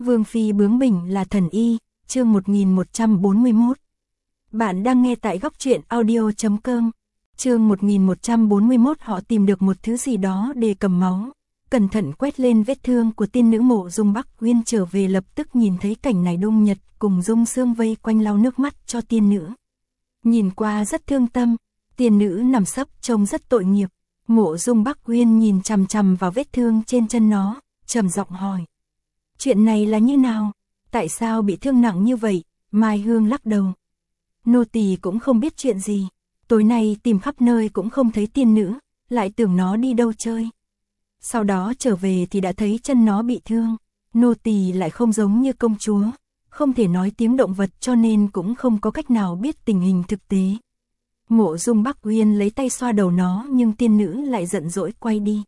Vương phi bướng bỉnh là thần y, chương 1141. Bạn đang nghe tại góc truyện audio.com. Chương 1141. Họ tìm được một thứ gì đó để cầm máu, cẩn thận quét lên vết thương của tiên nữ. Mộ Dung Bắc Uyên trở về lập tức nhìn thấy cảnh này. Đông Nhật cùng Dung Sương vây quanh lau nước mắt cho tiên nữ. Nhìn qua rất thương tâm, tiên nữ nằm sấp trông rất tội nghiệp. Mộ Dung Bắc Uyên nhìn chằm chằm vào vết thương trên chân nó, trầm giọng hỏi: chuyện này là như nào? Tại sao bị thương nặng như vậy? Mai Hương lắc đầu: nô tỳ cũng không biết chuyện gì. Tối nay tìm khắp nơi cũng không thấy tiên nữ, lại tưởng nó đi đâu chơi. Sau đó trở về thì đã thấy chân nó bị thương. Nô tỳ lại không giống như công chúa, không thể nói tiếng động vật, cho nên cũng không có cách nào biết tình hình thực tế. Mộ Dung Bắc Uyên lấy tay xoa đầu nó, nhưng tiên nữ lại giận dỗi quay đi.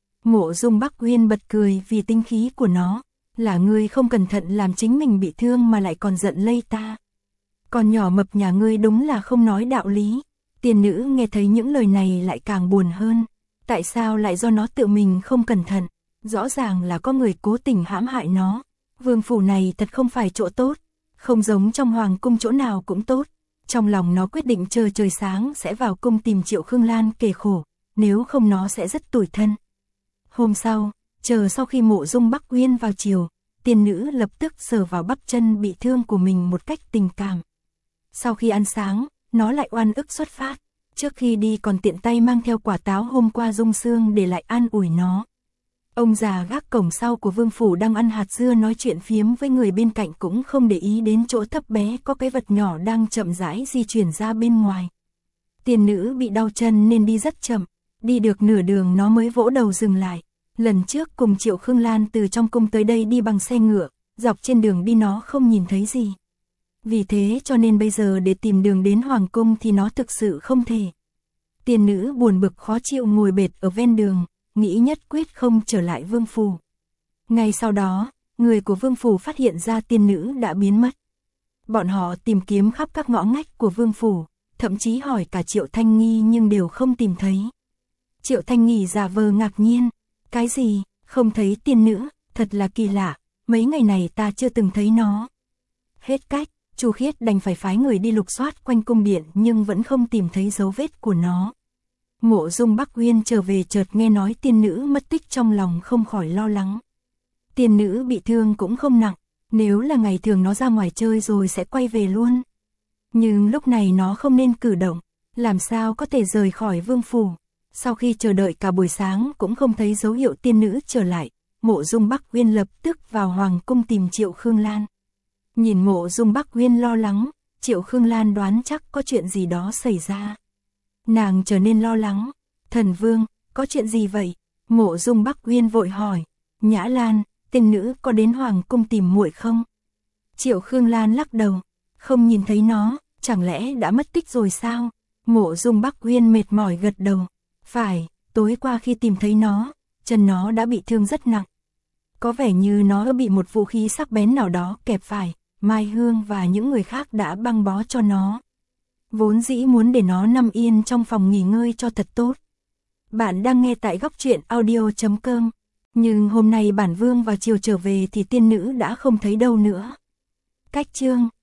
Mộ Dung Bắc Uyên bật cười vì tinh khí của nó: là ngươi không cẩn thận làm chính mình bị thương mà lại còn giận lây ta. Con nhỏ mập nhà ngươi đúng là không nói đạo lý. Tiên nữ nghe thấy những lời này lại càng buồn hơn. Tại sao lại do nó tự mình không cẩn thận? Rõ ràng là có người cố tình hãm hại nó. Vương phủ này thật không phải chỗ tốt, không giống trong hoàng cung chỗ nào cũng tốt. Trong lòng nó quyết định chờ trời sáng sẽ vào cung tìm Triệu Khương Lan kể khổ, nếu không nó sẽ rất tủi thân. Hôm sau, chờ sau khi Mộ Dung Bắc Uyên vào chiều, tiên nữ lập tức sờ vào bắp chân bị thương của mình một cách tình cảm. Sau khi ăn sáng, nó lại oan ức xuất phát. Trước khi đi còn tiện tay mang theo quả táo hôm qua Dung Sương để lại an ủi nó. Ông già gác cổng sau của vương phủ đang ăn hạt dưa nói chuyện phiếm với người bên cạnh, cũng không để ý đến chỗ thấp bé có cái vật nhỏ đang chậm rãi di chuyển ra bên ngoài. Tiên nữ bị đau chân nên đi rất chậm, đi được nửa đường nó mới vỗ đầu dừng lại. Lần trước cùng Triệu Khương Lan từ trong cung tới đây đi bằng xe ngựa, dọc trên đường đi nó không nhìn thấy gì. Vì thế cho nên bây giờ để tìm đường đến hoàng cung thì nó thực sự không thể. Tiên nữ buồn bực khó chịu ngồi bệt ở ven đường, nghĩ nhất quyết không trở lại vương phủ. Ngay sau đó, người của vương phủ phát hiện ra tiên nữ đã biến mất. Bọn họ tìm kiếm khắp các ngõ ngách của vương phủ, thậm chí hỏi cả Triệu Thanh Nghi nhưng đều không tìm thấy. Triệu Thanh Nghi giả vờ ngạc nhiên: cái gì, không thấy tiên nữ? Thật là kỳ lạ, mấy ngày này ta chưa từng thấy nó. Hết cách, Chu Khiết đành phải phái người đi lục soát quanh cung điện nhưng vẫn không tìm thấy dấu vết của nó. Mộ Dung Bắc Uyên trở về chợt nghe nói tiên nữ mất tích, trong lòng không khỏi lo lắng. Tiên nữ bị thương cũng không nặng, nếu là ngày thường nó ra ngoài chơi rồi sẽ quay về luôn. Nhưng lúc này nó không nên cử động, làm sao có thể rời khỏi vương phủ. Sau khi chờ đợi cả buổi sáng cũng không thấy dấu hiệu tiên nữ trở lại, Mộ Dung Bắc Uyên lập tức vào hoàng cung tìm Triệu Khương Lan. Nhìn Mộ Dung Bắc Uyên lo lắng, Triệu Khương Lan đoán chắc có chuyện gì đó xảy ra. Nàng trở nên lo lắng: thần vương, có chuyện gì vậy? Mộ Dung Bắc Uyên vội hỏi: Nhã Lan, tiên nữ có đến hoàng cung tìm muội không? Triệu Khương Lan lắc đầu: không nhìn thấy nó, chẳng lẽ đã mất tích rồi sao? Mộ Dung Bắc Uyên mệt mỏi gật đầu: phải, tối qua khi tìm thấy nó, chân nó đã bị thương rất nặng. Có vẻ như nó bị một vũ khí sắc bén nào đó kẹp phải. Mai Hương và những người khác đã băng bó cho nó. Vốn dĩ muốn để nó nằm yên trong phòng nghỉ ngơi cho thật tốt. Bạn đang nghe tại góc truyện audio.com. Nhưng hôm nay bản vương vào chiều trở về thì tiên nữ đã không thấy đâu nữa. Cách chương